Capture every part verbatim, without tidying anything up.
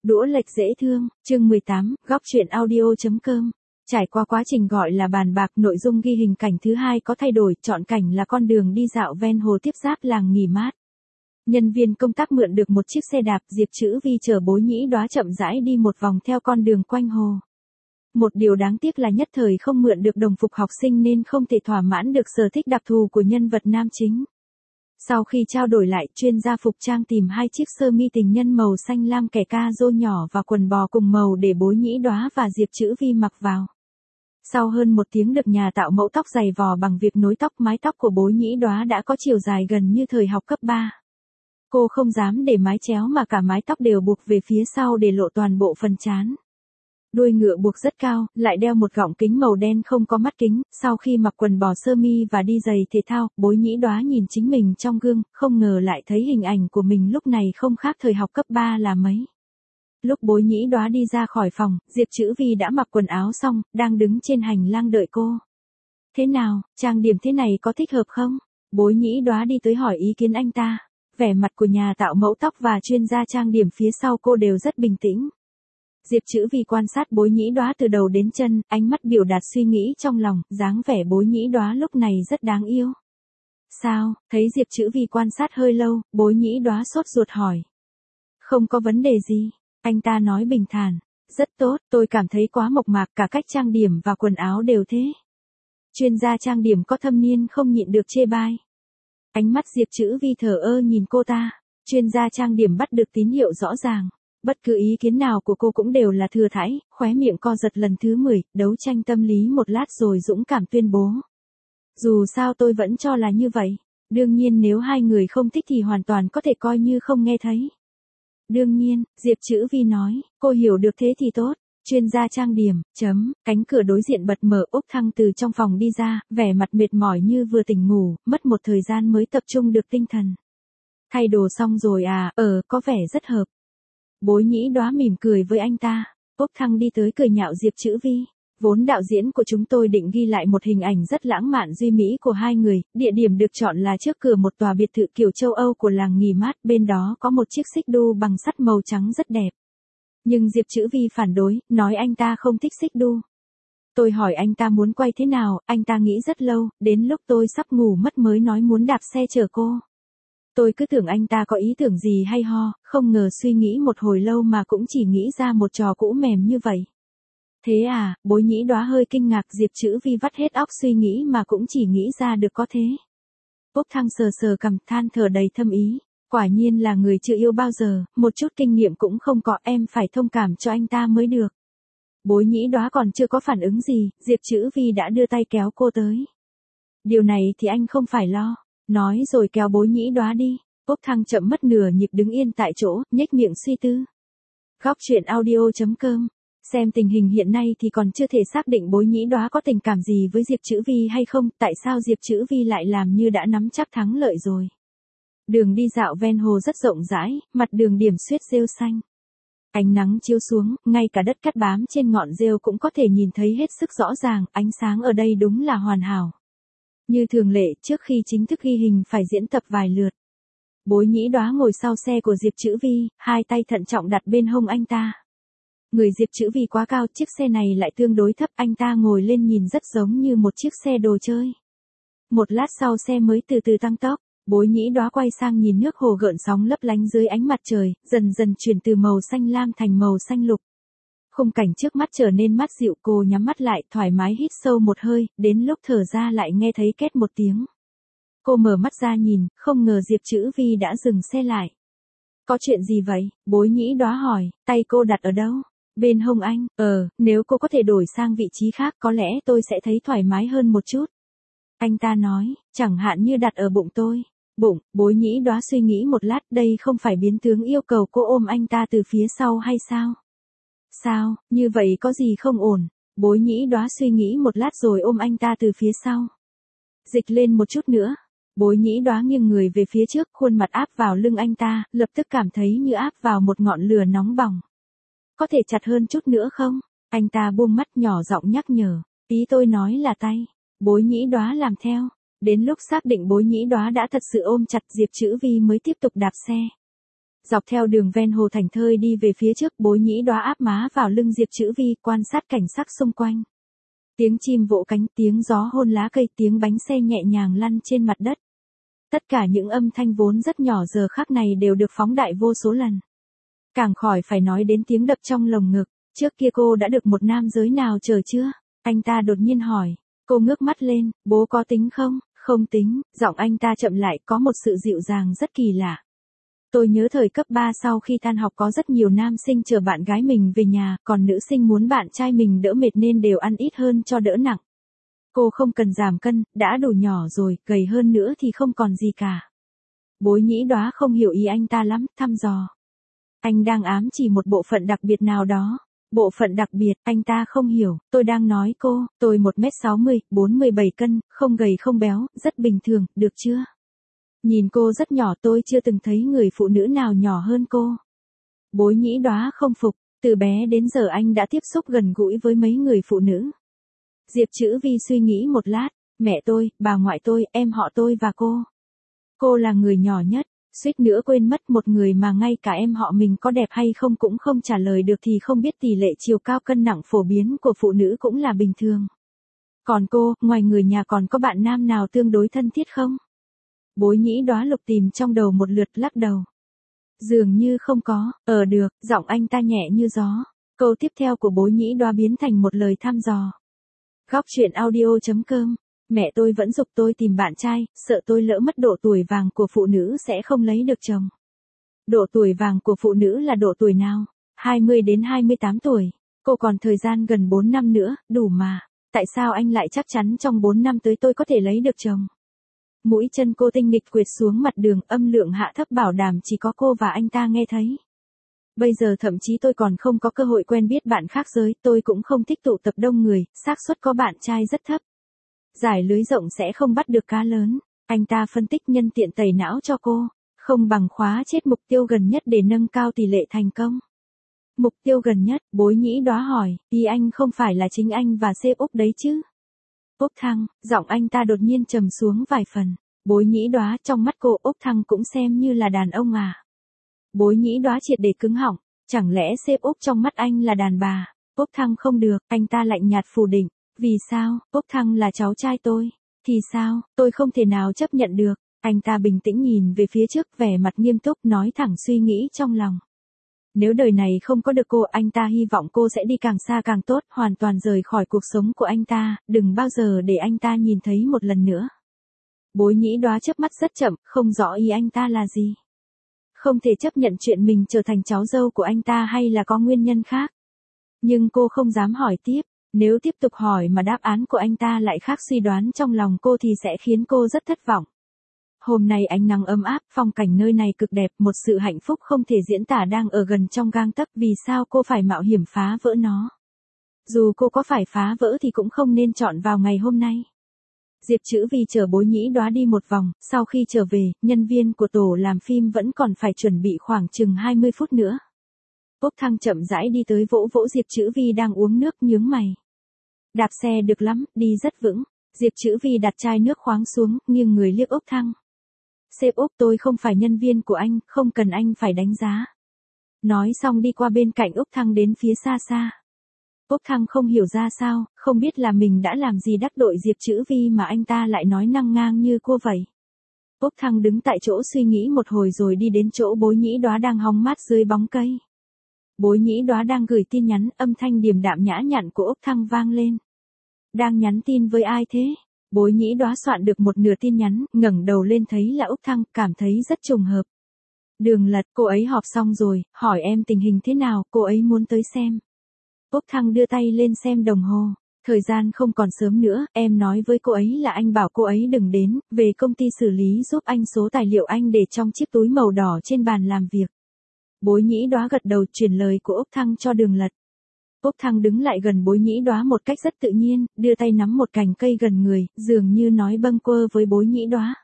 Đũa lệch dễ thương, chương mười tám, góc truyện audio.com. Trải qua quá trình gọi là bàn bạc, nội dung ghi hình cảnh thứ hai có thay đổi, chọn cảnh là con đường đi dạo ven hồ tiếp giáp làng nghỉ mát. Nhân viên công tác mượn được một chiếc xe đạp, Diệp Chữ Vi chở Bối Nhĩ Đóa chậm rãi đi một vòng theo con đường quanh hồ. Một điều đáng tiếc là nhất thời không mượn được đồng phục học sinh nên không thể thỏa mãn được sở thích đặc thù của nhân vật nam chính. Sau khi trao đổi lại, chuyên gia phục trang tìm hai chiếc sơ mi tình nhân màu xanh lam kẻ ca rô nhỏ và quần bò cùng màu để Bối Nhĩ Đóa và Diệp Chữ Vi mặc vào. Sau hơn một tiếng được nhà tạo mẫu tóc giày vò bằng việc nối tóc, mái tóc của Bối Nhĩ Đóa đã có chiều dài gần như thời học cấp ba. Cô không dám để mái chéo mà cả mái tóc đều buộc về phía sau để lộ toàn bộ phần trán. Đuôi ngựa buộc rất cao, lại đeo một gọng kính màu đen không có mắt kính. Sau khi mặc quần bò sơ mi và đi giày thể thao, Bối Nhĩ Đóa nhìn chính mình trong gương, không ngờ lại thấy hình ảnh của mình lúc này không khác thời học cấp ba là mấy. Lúc Bối Nhĩ Đóa đi ra khỏi phòng, Diệp Chữ Vi đã mặc quần áo xong, đang đứng trên hành lang đợi cô. Thế nào, trang điểm thế này có thích hợp không? Bối Nhĩ Đóa đi tới hỏi ý kiến anh ta. Vẻ mặt của nhà tạo mẫu tóc và chuyên gia trang điểm phía sau cô đều rất bình tĩnh. Diệp Chữ Vi quan sát Bối Nhĩ Đóa từ đầu đến chân, ánh mắt biểu đạt suy nghĩ trong lòng, dáng vẻ Bối Nhĩ Đóa lúc này rất đáng yêu. Sao, thấy Diệp Chữ Vi quan sát hơi lâu, Bối Nhĩ Đóa sốt ruột hỏi. Không có vấn đề gì, anh ta nói bình thản. Rất tốt, tôi cảm thấy quá mộc mạc, cả cách trang điểm và quần áo đều thế. Chuyên gia trang điểm có thâm niên không nhịn được chê bai. Ánh mắt Diệp Chữ Vi thờ ơ nhìn cô ta, chuyên gia trang điểm bắt được tín hiệu rõ ràng. Bất cứ ý kiến nào của cô cũng đều là thừa thãi, khóe miệng co giật lần thứ mười, đấu tranh tâm lý một lát rồi dũng cảm tuyên bố. Dù sao tôi vẫn cho là như vậy. Đương nhiên nếu hai người không thích thì hoàn toàn có thể coi như không nghe thấy. Đương nhiên, Diệp Chữ Vi nói, cô hiểu được thế thì tốt. Chuyên gia trang điểm, chấm, cánh cửa đối diện bật mở, Úc Thăng từ trong phòng đi ra, vẻ mặt mệt mỏi như vừa tỉnh ngủ, mất một thời gian mới tập trung được tinh thần. Thay đồ xong rồi à, ờ, có vẻ rất hợp. Bối Nhĩ Đóa mỉm cười với anh ta. Úc Thăng đi tới cười nhạo Diệp Chữ Vi. Vốn đạo diễn của chúng tôi định ghi lại một hình ảnh rất lãng mạn duy mỹ của hai người, địa điểm được chọn là trước cửa một tòa biệt thự kiểu châu Âu của làng nghỉ mát, bên đó có một chiếc xích đu bằng sắt màu trắng rất đẹp. Nhưng Diệp Chữ Vi phản đối, nói anh ta không thích xích đu. Tôi hỏi anh ta muốn quay thế nào, anh ta nghĩ rất lâu, đến lúc tôi sắp ngủ mất mới nói muốn đạp xe chở cô. Tôi cứ tưởng anh ta có ý tưởng gì hay ho, không ngờ suy nghĩ một hồi lâu mà cũng chỉ nghĩ ra một trò cũ mềm như vậy. Thế à, Bối Nhĩ Đóa hơi kinh ngạc, Diệp Chữ Vi vắt hết óc suy nghĩ mà cũng chỉ nghĩ ra được có thế. Úc Thăng sờ sờ cằm, than thở đầy thâm ý. Quả nhiên là người chưa yêu bao giờ, một chút kinh nghiệm cũng không có, em phải thông cảm cho anh ta mới được. Bối Nhĩ Đóa còn chưa có phản ứng gì, Diệp Chữ Vi đã đưa tay kéo cô tới. Điều này thì anh không phải lo. Nói rồi kéo Bối Nhĩ Đóa đi. Úc Thăng chậm mất nửa nhịp đứng yên tại chỗ, nhếch miệng suy tư. Góc truyện audio.com. Xem tình hình hiện nay thì còn chưa thể xác định Bối Nhĩ Đóa có tình cảm gì với Diệp Chữ Vi hay không, tại sao Diệp Chữ Vi lại làm như đã nắm chắc thắng lợi rồi. Đường đi dạo ven hồ rất rộng rãi, mặt đường điểm xuyết rêu xanh. Ánh nắng chiếu xuống, ngay cả đất cát bám trên ngọn rêu cũng có thể nhìn thấy hết sức rõ ràng, ánh sáng ở đây đúng là hoàn hảo. Như thường lệ, trước khi chính thức ghi hình phải diễn tập vài lượt. Bối Nhĩ Đóa ngồi sau xe của Diệp Chữ Vi, hai tay thận trọng đặt bên hông anh ta. Người Diệp Chữ Vi quá cao, chiếc xe này lại tương đối thấp, anh ta ngồi lên nhìn rất giống như một chiếc xe đồ chơi. Một lát sau xe mới từ từ tăng tốc. Bối Nhĩ Đóa quay sang nhìn nước hồ gợn sóng lấp lánh dưới ánh mặt trời, dần dần chuyển từ màu xanh lam thành màu xanh lục. Khung cảnh trước mắt trở nên mát dịu, cô nhắm mắt lại, thoải mái hít sâu một hơi, đến lúc thở ra lại nghe thấy két một tiếng. Cô mở mắt ra nhìn, không ngờ Diệp Chữ Vi đã dừng xe lại. Có chuyện gì vậy? Bối Nhĩ Đóa hỏi, tay cô đặt ở đâu? Bên hông anh, ờ, nếu cô có thể đổi sang vị trí khác có lẽ tôi sẽ thấy thoải mái hơn một chút. Anh ta nói, chẳng hạn như đặt ở bụng tôi. Bụng, Bối Nhĩ Đóa suy nghĩ một lát, đây không phải biến tướng yêu cầu cô ôm anh ta từ phía sau hay sao? Sao, như vậy có gì không ổn? Bối Nhĩ Đóa suy nghĩ một lát rồi ôm anh ta từ phía sau. Dịch lên một chút nữa. Bối Nhĩ Đóa nghiêng người về phía trước, khuôn mặt áp vào lưng anh ta, lập tức cảm thấy như áp vào một ngọn lửa nóng bỏng. Có thể chặt hơn chút nữa không? Anh ta buông mắt nhỏ giọng nhắc nhở. Ý tôi nói là tay. Bối Nhĩ Đóa làm theo. Đến lúc xác định Bối Nhĩ Đóa đã thật sự ôm chặt Diệp Chữ Vi mới tiếp tục đạp xe. Dọc theo đường ven hồ Thành Thơi đi về phía trước, Bối Nhĩ Đóa áp má vào lưng Diệp Chữ Vi, quan sát cảnh sắc xung quanh. Tiếng chim vỗ cánh, tiếng gió hôn lá cây, tiếng bánh xe nhẹ nhàng lăn trên mặt đất. Tất cả những âm thanh vốn rất nhỏ giờ khắc này đều được phóng đại vô số lần. Càng khỏi phải nói đến tiếng đập trong lồng ngực. Trước kia cô đã được một nam giới nào chờ chưa? Anh ta đột nhiên hỏi. Cô ngước mắt lên, bố có tính không? Không tính, giọng anh ta chậm lại, có một sự dịu dàng rất kỳ lạ. Tôi nhớ thời cấp ba sau khi tan học có rất nhiều nam sinh chờ bạn gái mình về nhà, còn nữ sinh muốn bạn trai mình đỡ mệt nên đều ăn ít hơn cho đỡ nặng. Cô không cần giảm cân, đã đủ nhỏ rồi, gầy hơn nữa thì không còn gì cả. Bối Nhĩ Đóa không hiểu ý anh ta lắm, thăm dò. Anh đang ám chỉ một bộ phận đặc biệt nào đó. Bộ phận đặc biệt, anh ta không hiểu, tôi đang nói cô, tôi một mét sáu mươi, bốn mươi bảy cân, không gầy không béo, rất bình thường, được chưa? Nhìn cô rất nhỏ, tôi chưa từng thấy người phụ nữ nào nhỏ hơn cô. Bối Nhĩ Đóa không phục, từ bé đến giờ anh đã tiếp xúc gần gũi với mấy người phụ nữ. Diệp Chữ Vi suy nghĩ một lát, mẹ tôi, bà ngoại tôi, em họ tôi và cô. Cô là người nhỏ nhất, suýt nữa quên mất một người mà ngay cả em họ mình có đẹp hay không cũng không trả lời được thì không biết tỷ lệ chiều cao cân nặng phổ biến của phụ nữ cũng là bình thường. Còn cô, ngoài người nhà còn có bạn nam nào tương đối thân thiết không? Bối Nhĩ Đóa lục tìm trong đầu một lượt, lắc đầu. Dường như không có, ờ được, giọng anh ta nhẹ như gió. Câu tiếp theo của Bối Nhĩ Đóa biến thành một lời thăm dò. Góc truyện audio chấm com. Mẹ tôi vẫn giục tôi tìm bạn trai, sợ tôi lỡ mất độ tuổi vàng của phụ nữ sẽ không lấy được chồng. Độ tuổi vàng của phụ nữ là độ tuổi nào? hai mươi đến hai mươi tám tuổi. Cô còn thời gian gần bốn năm nữa, đủ mà. Tại sao anh lại chắc chắn trong bốn năm tới tôi có thể lấy được chồng? Mũi chân cô tinh nghịch quệt xuống mặt đường, âm lượng hạ thấp bảo đảm chỉ có cô và anh ta nghe thấy. Bây giờ thậm chí tôi còn không có cơ hội quen biết bạn khác giới, tôi cũng không thích tụ tập đông người, xác suất có bạn trai rất thấp. Giải lưới rộng sẽ không bắt được cá lớn. Anh ta phân tích nhân tiện tẩy não cho cô. Không bằng khóa chết mục tiêu gần nhất để nâng cao tỷ lệ thành công. Mục tiêu gần nhất, Bối Nhĩ Đóa hỏi, ý anh không phải là chính anh và sếp Úc đấy chứ? Úc Thăng, giọng anh ta đột nhiên trầm xuống vài phần. Bối Nhĩ Đóa, trong mắt cô Úc Thăng cũng xem như là đàn ông à? Bối Nhĩ Đóa triệt để cứng họng, chẳng lẽ sếp Úc trong mắt anh là đàn bà? Úc Thăng không được, anh ta lạnh nhạt phủ định. Vì sao? Úc Thăng là cháu trai tôi. Thì sao? Tôi không thể nào chấp nhận được. Anh ta bình tĩnh nhìn về phía trước, vẻ mặt nghiêm túc, nói thẳng suy nghĩ trong lòng. Nếu đời này không có được cô, anh ta hy vọng cô sẽ đi càng xa càng tốt, hoàn toàn rời khỏi cuộc sống của anh ta, đừng bao giờ để anh ta nhìn thấy một lần nữa. Bối Nhĩ Đóa chớp mắt rất chậm, không rõ ý anh ta là gì. Không thể chấp nhận chuyện mình trở thành cháu dâu của anh ta hay là có nguyên nhân khác. Nhưng cô không dám hỏi tiếp. Nếu tiếp tục hỏi mà đáp án của anh ta lại khác suy đoán trong lòng cô thì sẽ khiến cô rất thất vọng. Hôm nay ánh nắng ấm áp, phong cảnh nơi này cực đẹp, một sự hạnh phúc không thể diễn tả đang ở gần trong gang tấc, vì sao cô phải mạo hiểm phá vỡ nó? Dù cô có phải phá vỡ thì cũng không nên chọn vào ngày hôm nay. Diệp Chữ Vi chở Bối Nhĩ Đóa đi một vòng, sau khi trở về, nhân viên của tổ làm phim vẫn còn phải chuẩn bị khoảng chừng hai mươi phút nữa. Úc Thăng chậm rãi đi tới vỗ vỗ Diệp Chữ Vi đang uống nước, nhướng mày. Đạp xe được lắm, đi rất vững. Diệp Chữ Vi đặt chai nước khoáng xuống, nghiêng người liếc Úc Thăng. Sếp Úc, tôi không phải nhân viên của anh, không cần anh phải đánh giá. Nói xong đi qua bên cạnh Úc Thăng đến phía xa xa. Úc Thăng không hiểu ra sao, không biết là mình đã làm gì đắc tội Diệp Chữ Vi mà anh ta lại nói năng ngang như cô vậy. Úc Thăng đứng tại chỗ suy nghĩ một hồi rồi đi đến chỗ Bối Nhĩ Đóa đang hóng mát dưới bóng cây. Bối Nhĩ Đóa đang gửi tin nhắn, âm thanh điềm đạm nhã nhặn của Úc Thăng vang lên. Đang nhắn tin với ai thế? Bối Nhĩ Đóa soạn được một nửa tin nhắn, ngẩng đầu lên thấy là Úc Thăng, cảm thấy rất trùng hợp. Đường Lật, cô ấy họp xong rồi, hỏi em tình hình thế nào, cô ấy muốn tới xem. Úc Thăng đưa tay lên xem đồng hồ. Thời gian không còn sớm nữa, em nói với cô ấy là anh bảo cô ấy đừng đến, về công ty xử lý giúp anh số tài liệu anh để trong chiếc túi màu đỏ trên bàn làm việc. Bối Nhĩ Đóa gật đầu truyền lời của Úc Thăng cho Đường Lật. Úc Thăng đứng lại gần Bối Nhĩ Đóa một cách rất tự nhiên, đưa tay nắm một cành cây gần người, dường như nói bâng quơ với Bối Nhĩ Đóa.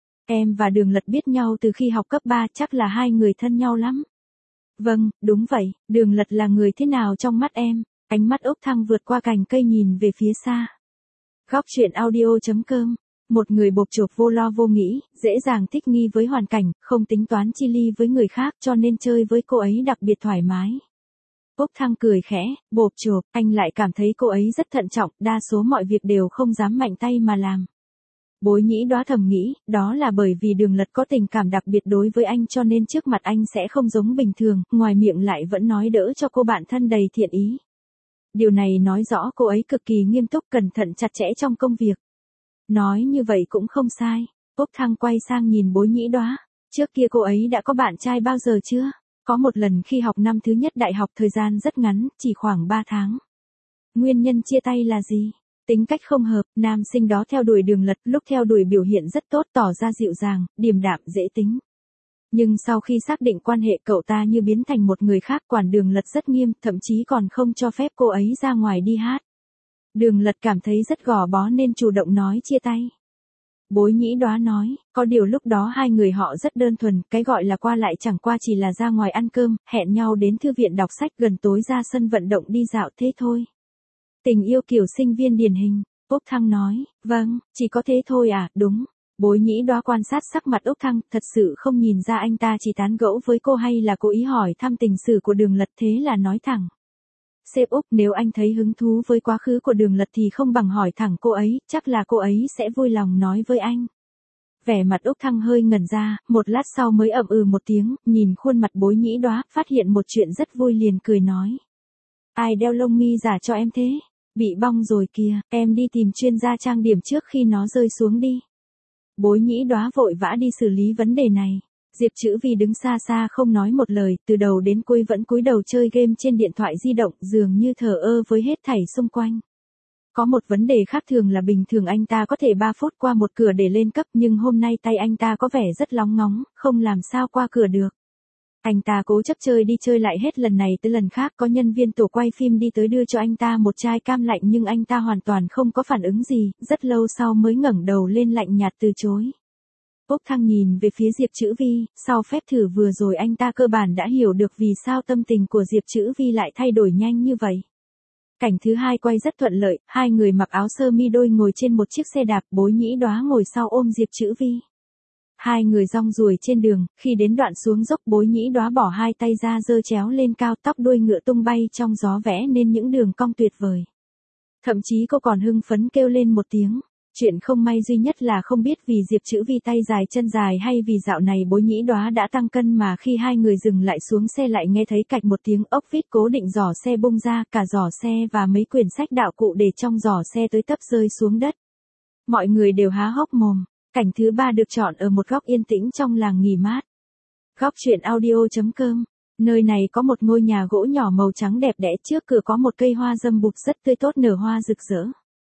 Em và Đường Lật biết nhau từ khi học cấp ba, chắc là hai người thân nhau lắm. Vâng, đúng vậy, Đường Lật là người thế nào trong mắt em? Ánh mắt Úc Thăng vượt qua cành cây nhìn về phía xa. Góc truyện audio chấm com Một người bộp chộp vô lo vô nghĩ, dễ dàng thích nghi với hoàn cảnh, không tính toán chi ly với người khác cho nên chơi với cô ấy đặc biệt thoải mái. Úc Thăng cười khẽ, bộp chộp, anh lại cảm thấy cô ấy rất thận trọng, đa số mọi việc đều không dám mạnh tay mà làm. Bối Nhĩ Đóa thầm nghĩ, đó là bởi vì Đường Lật có tình cảm đặc biệt đối với anh cho nên trước mặt anh sẽ không giống bình thường, ngoài miệng lại vẫn nói đỡ cho cô bạn thân đầy thiện ý. Điều này nói rõ cô ấy cực kỳ nghiêm túc cẩn thận chặt chẽ trong công việc. Nói như vậy cũng không sai. Úc Thăng quay sang nhìn Bối Nhĩ Đóa. Trước kia cô ấy đã có bạn trai bao giờ chưa? Có một lần khi học năm thứ nhất đại học thời gian rất ngắn, chỉ khoảng ba tháng. Nguyên nhân chia tay là gì? Tính cách không hợp, nam sinh đó theo đuổi Đường Lật, lúc theo đuổi biểu hiện rất tốt, tỏ ra dịu dàng, điềm đạm dễ tính. Nhưng sau khi xác định quan hệ cậu ta như biến thành một người khác, quản Đường Lật rất nghiêm, thậm chí còn không cho phép cô ấy ra ngoài đi hát. Đường Lật cảm thấy rất gò bó nên chủ động nói chia tay. Bối Nhĩ Đóa nói, có điều lúc đó hai người họ rất đơn thuần, cái gọi là qua lại chẳng qua chỉ là ra ngoài ăn cơm, hẹn nhau đến thư viện đọc sách, gần tối ra sân vận động đi dạo thế thôi. Tình yêu kiểu sinh viên điển hình. Úc Thăng nói, vâng, chỉ có thế thôi à, đúng. Bối Nhĩ Đóa quan sát sắc mặt Úc Thăng, thật sự không nhìn ra anh ta chỉ tán gẫu với cô hay là cố ý hỏi thăm tình sử của Đường Lật, thế là nói thẳng. Sếp Úc, nếu anh thấy hứng thú với quá khứ của Đường Lật thì không bằng hỏi thẳng cô ấy, chắc là cô ấy sẽ vui lòng nói với anh. Vẻ mặt Úc Thăng hơi ngẩn ra, một lát sau mới ậm ừ một tiếng, nhìn khuôn mặt Bối Nhĩ Đóa, phát hiện một chuyện rất vui liền cười nói. Ai đeo lông mi giả cho em thế? Bị bong rồi kìa, em đi tìm chuyên gia trang điểm trước khi nó rơi xuống đi. Bối Nhĩ Đóa vội vã đi xử lý vấn đề này. Diệp Chữ Vi đứng xa xa không nói một lời, từ đầu đến cuối vẫn cúi đầu chơi game trên điện thoại di động, dường như thờ ơ với hết thảy xung quanh. Có một vấn đề khác thường là bình thường anh ta có thể ba phút qua một cửa để lên cấp, nhưng hôm nay tay anh ta có vẻ rất lóng ngóng, không làm sao qua cửa được. Anh ta cố chấp chơi đi chơi lại hết lần này tới lần khác, có nhân viên tổ quay phim đi tới đưa cho anh ta một chai cam lạnh nhưng anh ta hoàn toàn không có phản ứng gì, rất lâu sau mới ngẩng đầu lên lạnh nhạt từ chối. Úc Thăng nhìn về phía Diệp Chữ Vi, sau phép thử vừa rồi anh ta cơ bản đã hiểu được vì sao tâm tình của Diệp Chữ Vi lại thay đổi nhanh như vậy. Cảnh thứ hai quay rất thuận lợi, hai người mặc áo sơ mi đôi ngồi trên một chiếc xe đạp, Bối Nhĩ Đóa ngồi sau ôm Diệp Chữ Vi. Hai người rong ruổi trên đường, khi đến đoạn xuống dốc Bối Nhĩ Đóa bỏ hai tay ra giơ chéo lên cao, tóc đuôi ngựa tung bay trong gió vẽ nên những đường cong tuyệt vời. Thậm chí cô còn hưng phấn kêu lên một tiếng. Chuyện không may duy nhất là không biết vì Diệp Chữ Vi tay dài chân dài hay vì dạo này Bối Nhĩ Đóa đã tăng cân mà khi hai người dừng lại xuống xe lại nghe thấy cạch một tiếng ốc vít cố định giỏ xe bung ra, cả giỏ xe và mấy quyển sách đạo cụ để trong giỏ xe tới tấp rơi xuống đất. Mọi người đều há hốc mồm. Cảnh thứ ba được chọn ở một góc yên tĩnh trong làng nghỉ mát. Góc truyện audio chấm com. Nơi này có một ngôi nhà gỗ nhỏ màu trắng đẹp đẽ, trước cửa có một cây hoa dâm bụp rất tươi tốt nở hoa rực rỡ.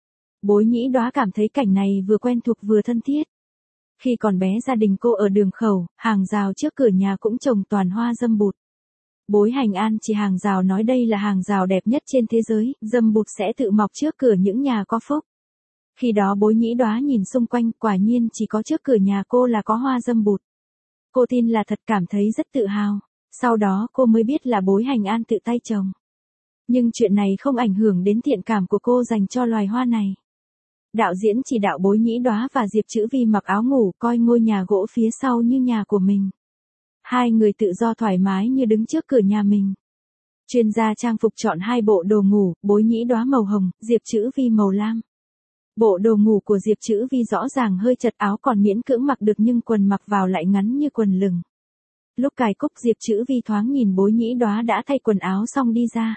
Bối Nhĩ Đóa cảm thấy cảnh này vừa quen thuộc vừa thân thiết. Khi còn bé gia đình cô ở đường khẩu, hàng rào trước cửa nhà cũng trồng toàn hoa dâm bụt. Bối Hành An chỉ hàng rào nói đây là hàng rào đẹp nhất trên thế giới, dâm bụt sẽ tự mọc trước cửa những nhà có phúc. Khi đó Bối Nhĩ Đóa nhìn xung quanh, quả nhiên chỉ có trước cửa nhà cô là có hoa dâm bụt. Cô tin là thật, cảm thấy rất tự hào. Sau đó cô mới biết là Bối Hành An tự tay trồng. Nhưng chuyện này không ảnh hưởng đến thiện cảm của cô dành cho loài hoa này. Đạo diễn chỉ đạo Bối Nhĩ Đóa và Diệp Chữ Vi mặc áo ngủ coi ngôi nhà gỗ phía sau như nhà của mình. Hai người tự do thoải mái như đứng trước cửa nhà mình. Chuyên gia trang phục chọn hai bộ đồ ngủ, Bối Nhĩ Đóa màu hồng, Diệp Chữ Vi màu lam. Bộ đồ ngủ của Diệp Chữ Vi rõ ràng hơi chật, áo còn miễn cưỡng mặc được nhưng quần mặc vào lại ngắn như quần lửng. Lúc cài cúc Diệp Chữ Vi thoáng nhìn Bối Nhĩ Đóa đã thay quần áo xong đi ra.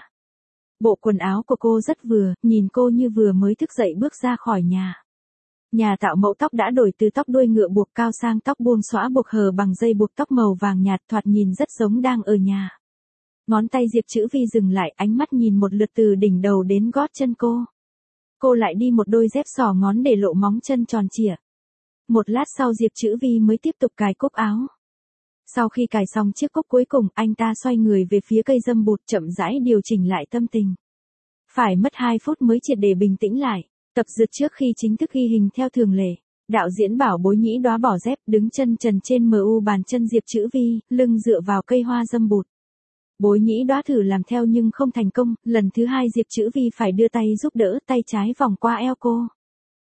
Bộ quần áo của cô rất vừa, nhìn cô như vừa mới thức dậy bước ra khỏi nhà. Nhà tạo mẫu tóc đã đổi từ tóc đuôi ngựa buộc cao sang tóc buông xõa buộc hờ bằng dây buộc tóc màu vàng nhạt, thoạt nhìn rất giống đang ở nhà. Ngón tay Diệp Chữ Vi dừng lại, ánh mắt nhìn một lượt từ đỉnh đầu đến gót chân cô. Cô lại đi một đôi dép xỏ ngón để lộ móng chân tròn trịa. Một lát sau Diệp Chữ Vi mới tiếp tục cài cúc áo. Sau khi cài xong chiếc cúc cuối cùng, anh ta xoay người về phía cây dâm bụt, chậm rãi điều chỉnh lại tâm tình. Phải mất hai phút mới triệt để bình tĩnh lại. Tập dượt trước khi chính thức ghi hình theo thường lệ. Đạo diễn bảo Bối Nhĩ Đóa bỏ dép, đứng chân trần trên em u bàn chân Diệp Chữ Vi, lưng dựa vào cây hoa dâm bụt. Bối Nhĩ Đóa thử làm theo nhưng không thành công, lần thứ hai Diệp Chữ Vi phải đưa tay giúp đỡ, tay trái vòng qua eo cô.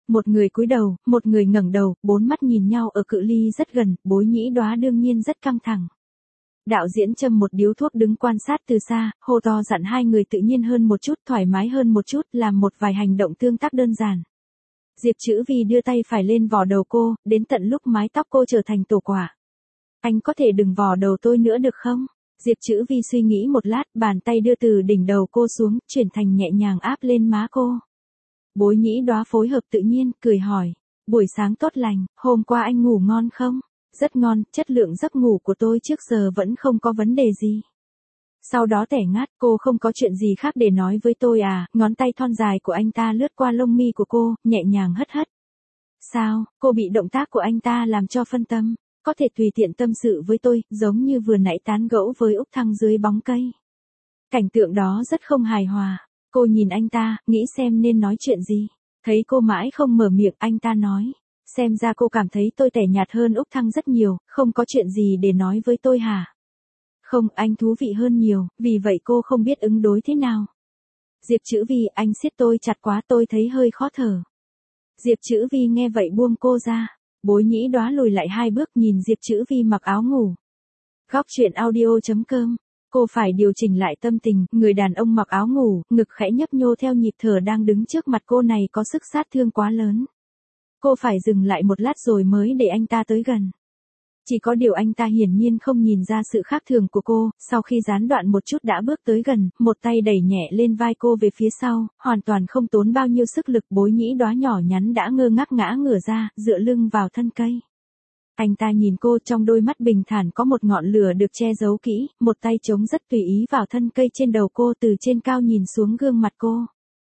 Một người cúi đầu, một người ngẩng đầu, bốn mắt nhìn nhau ở cự ly rất gần, Bối Nhĩ Đóa đương nhiên rất căng thẳng. Đạo diễn châm một điếu thuốc đứng quan sát từ xa, hô to dặn hai người tự nhiên hơn một chút, thoải mái hơn một chút, làm một vài hành động tương tác đơn giản. Diệp Chữ Vi đưa tay phải lên vò đầu cô, đến tận lúc mái tóc cô trở thành tổ quả. Anh có thể đừng vò đầu tôi nữa được không? Diệp Chữ Vi suy nghĩ một lát, bàn tay đưa từ đỉnh đầu cô xuống, chuyển thành nhẹ nhàng áp lên má cô. Bối Nhĩ Đóa phối hợp tự nhiên, cười hỏi. Buổi sáng tốt lành, hôm qua anh ngủ ngon không? Rất ngon, chất lượng giấc ngủ của tôi trước giờ vẫn không có vấn đề gì. Sau đó tẻ ngắt, cô không có chuyện gì khác để nói với tôi à, ngón tay thon dài của anh ta lướt qua lông mi của cô, nhẹ nhàng hất hất. Sao, cô bị động tác của anh ta làm cho phân tâm, có thể tùy tiện tâm sự với tôi, giống như vừa nãy tán gẫu với Úc Thăng dưới bóng cây. Cảnh tượng đó rất không hài hòa, cô nhìn anh ta, nghĩ xem nên nói chuyện gì. Thấy cô mãi không mở miệng, anh ta nói. Xem ra cô cảm thấy tôi tẻ nhạt hơn Úc Thăng rất nhiều, không có chuyện gì để nói với tôi hả? Không, anh thú vị hơn nhiều, vì vậy cô không biết ứng đối thế nào. Diệp Chữ Vi, anh siết tôi chặt quá, tôi thấy hơi khó thở. Diệp Chữ Vi nghe vậy buông cô ra. Bối Nhĩ Đóa lùi lại hai bước nhìn Diệp Chữ Vi mặc áo ngủ. Góc truyện audio chấm com. Cô phải điều chỉnh lại tâm tình, người đàn ông mặc áo ngủ, ngực khẽ nhấp nhô theo nhịp thở đang đứng trước mặt cô này có sức sát thương quá lớn. Cô phải dừng lại một lát rồi mới để anh ta tới gần. Chỉ có điều anh ta hiển nhiên không nhìn ra sự khác thường của cô, sau khi gián đoạn một chút đã bước tới gần, một tay đẩy nhẹ lên vai cô về phía sau, hoàn toàn không tốn bao nhiêu sức lực. Bối Nhĩ Đóa nhỏ nhắn đã ngơ ngác ngã ngửa ra, dựa lưng vào thân cây. Anh ta nhìn cô, trong đôi mắt bình thản có một ngọn lửa được che giấu kỹ, một tay chống rất tùy ý vào thân cây trên đầu cô, từ trên cao nhìn xuống gương mặt cô.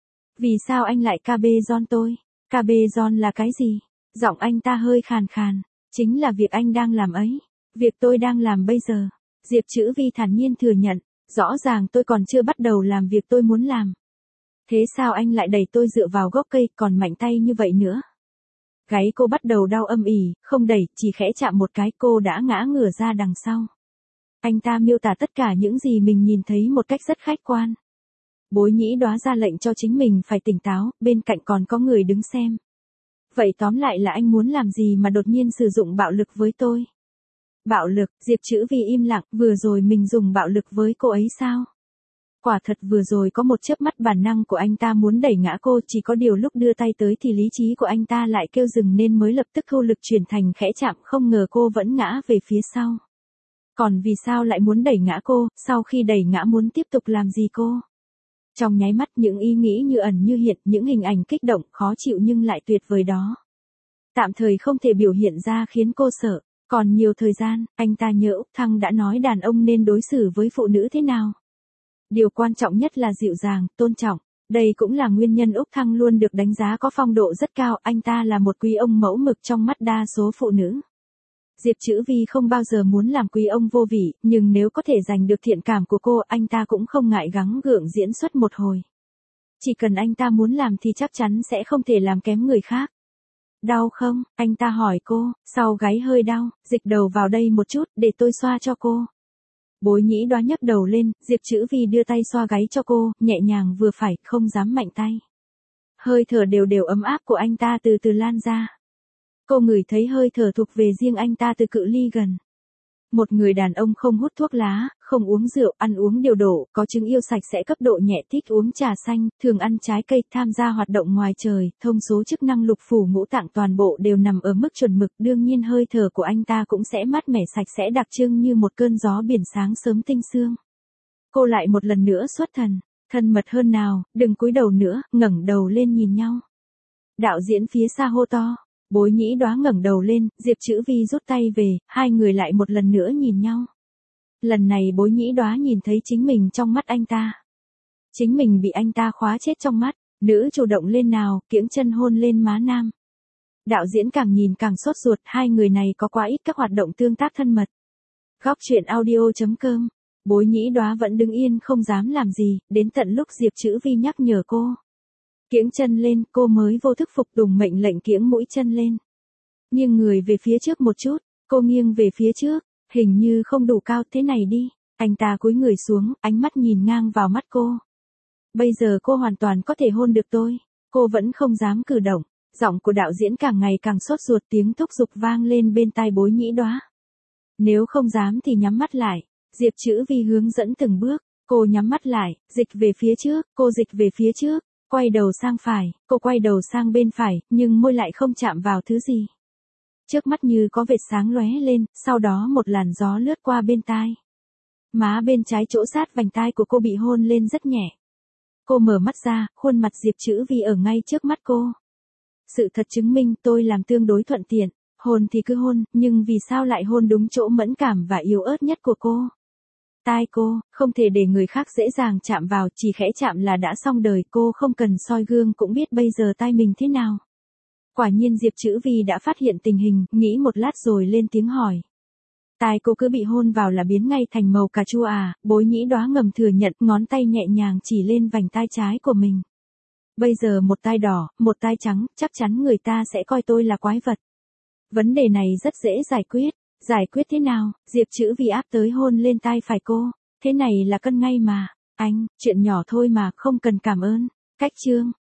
Vì sao anh lại ca bê giòn tôi? Ca bê giòn là cái gì? Giọng anh ta hơi khàn khàn. Chính là việc anh đang làm ấy. Việc tôi đang làm bây giờ. Diệp Chữ Vi thản nhiên thừa nhận. Rõ ràng tôi còn chưa bắt đầu làm việc tôi muốn làm. Thế sao anh lại đẩy tôi dựa vào gốc cây, còn mạnh tay như vậy nữa? Gáy cô bắt đầu đau âm ỉ, không đẩy, chỉ khẽ chạm một cái, cô đã ngã ngửa ra đằng sau. Anh ta miêu tả tất cả những gì mình nhìn thấy một cách rất khách quan. Bối Nhĩ Đóa ra lệnh cho chính mình phải tỉnh táo, bên cạnh còn có người đứng xem. Vậy tóm lại là anh muốn làm gì mà đột nhiên sử dụng bạo lực với tôi? Bạo lực, Diệp Chữ Vi im lặng, vừa rồi mình dùng bạo lực với cô ấy sao? Quả thật vừa rồi có một chớp mắt bản năng của anh ta muốn đẩy ngã cô, chỉ có điều lúc đưa tay tới thì lý trí của anh ta lại kêu dừng nên mới lập tức thu lực chuyển thành khẽ chạm, không ngờ cô vẫn ngã về phía sau. Còn vì sao lại muốn đẩy ngã cô, sau khi đẩy ngã muốn tiếp tục làm gì cô? Trong nháy mắt những ý nghĩ như ẩn như hiện, những hình ảnh kích động, khó chịu nhưng lại tuyệt vời đó. Tạm thời không thể biểu hiện ra khiến cô sợ. Còn nhiều thời gian, anh ta nhớ Úc Thăng đã nói đàn ông nên đối xử với phụ nữ thế nào. Điều quan trọng nhất là dịu dàng, tôn trọng. Đây cũng là nguyên nhân Úc Thăng luôn được đánh giá có phong độ rất cao, anh ta là một quý ông mẫu mực trong mắt đa số phụ nữ. Diệp Chữ Vi không bao giờ muốn làm quý ông vô vị, nhưng nếu có thể giành được thiện cảm của cô, anh ta cũng không ngại gắng gượng diễn xuất một hồi. Chỉ cần anh ta muốn làm thì chắc chắn sẽ không thể làm kém người khác. Đau không? Anh ta hỏi cô, sau gáy hơi đau, dịch đầu vào đây một chút, để tôi xoa cho cô. Bối Nhĩ Đóa nhấc đầu lên, Diệp Chữ Vi đưa tay xoa gáy cho cô, nhẹ nhàng vừa phải, không dám mạnh tay. Hơi thở đều đều ấm áp của anh ta từ từ lan ra. Cô ngửi thấy hơi thở thuộc về riêng anh ta từ cự ly gần. Một người đàn ông không hút thuốc lá, không uống rượu, ăn uống điều độ, có chứng yêu sạch sẽ cấp độ nhẹ, thích uống trà xanh, thường ăn trái cây, tham gia hoạt động ngoài trời, thông số chức năng lục phủ ngũ tạng toàn bộ đều nằm ở mức chuẩn mực, đương nhiên hơi thở của anh ta cũng sẽ mát mẻ sạch sẽ đặc trưng như một cơn gió biển sáng sớm tinh sương. Cô lại một lần nữa xuất thần, thân mật hơn nào, đừng cúi đầu nữa, ngẩng đầu lên nhìn nhau. Đạo diễn phía xa hô to. Bối Nhĩ Đóa ngẩng đầu lên, Diệp Chữ Vi rút tay về, hai người lại một lần nữa nhìn nhau. Lần này Bối Nhĩ Đóa nhìn thấy chính mình trong mắt anh ta. Chính mình bị anh ta khóa chết trong mắt, nữ chủ động lên nào, kiễng chân hôn lên má nam. Đạo diễn càng nhìn càng sốt ruột, hai người này có quá ít các hoạt động tương tác thân mật. Góc truyện audio chấm com. Bối Nhĩ Đóa vẫn đứng yên không dám làm gì, đến tận lúc Diệp Chữ Vi nhắc nhở cô. Kiễng chân lên, cô mới vô thức phục tùng mệnh lệnh kiễng mũi chân lên. Nghiêng người về phía trước một chút, cô nghiêng về phía trước, hình như không đủ cao, thế này đi. Anh ta cúi người xuống, ánh mắt nhìn ngang vào mắt cô. Bây giờ cô hoàn toàn có thể hôn được tôi, cô vẫn không dám cử động. Giọng của đạo diễn càng ngày càng sốt ruột, tiếng thúc giục vang lên bên tai Bối Nhĩ Đóa. Nếu không dám thì nhắm mắt lại. Diệp Chữ Vi hướng dẫn từng bước, cô nhắm mắt lại, dịch về phía trước, cô dịch về phía trước, quay đầu sang phải, cô quay đầu sang bên phải, nhưng môi lại không chạm vào thứ gì. Trước mắt như có vệt sáng lóe lên, sau đó một làn gió lướt qua bên tai. Má bên trái chỗ sát vành tai của cô bị hôn lên rất nhẹ. Cô mở mắt ra, khuôn mặt Diệp Chữ Vi ở ngay trước mắt cô. Sự thật chứng minh tôi làm tương đối thuận tiện, hôn thì cứ hôn, nhưng vì sao lại hôn đúng chỗ mẫn cảm và yếu ớt nhất của cô? Tai cô, không thể để người khác dễ dàng chạm vào, chỉ khẽ chạm là đã xong đời, cô không cần soi gương cũng biết bây giờ tai mình thế nào. Quả nhiên Diệp Chữ Vi đã phát hiện tình hình, nghĩ một lát rồi lên tiếng hỏi. Tai cô cứ bị hôn vào là biến ngay thành màu cà chua à? Bối Nhĩ Đóa ngầm thừa nhận, ngón tay nhẹ nhàng chỉ lên vành tai trái của mình. Bây giờ một tai đỏ, một tai trắng, chắc chắn người ta sẽ coi tôi là quái vật. Vấn đề này rất dễ giải quyết. Giải quyết thế nào? Diệp Chữ Vi áp tới hôn lên tai phải cô. Thế này là cân ngay mà. Anh, chuyện nhỏ thôi mà, không cần cảm ơn. Cách chương.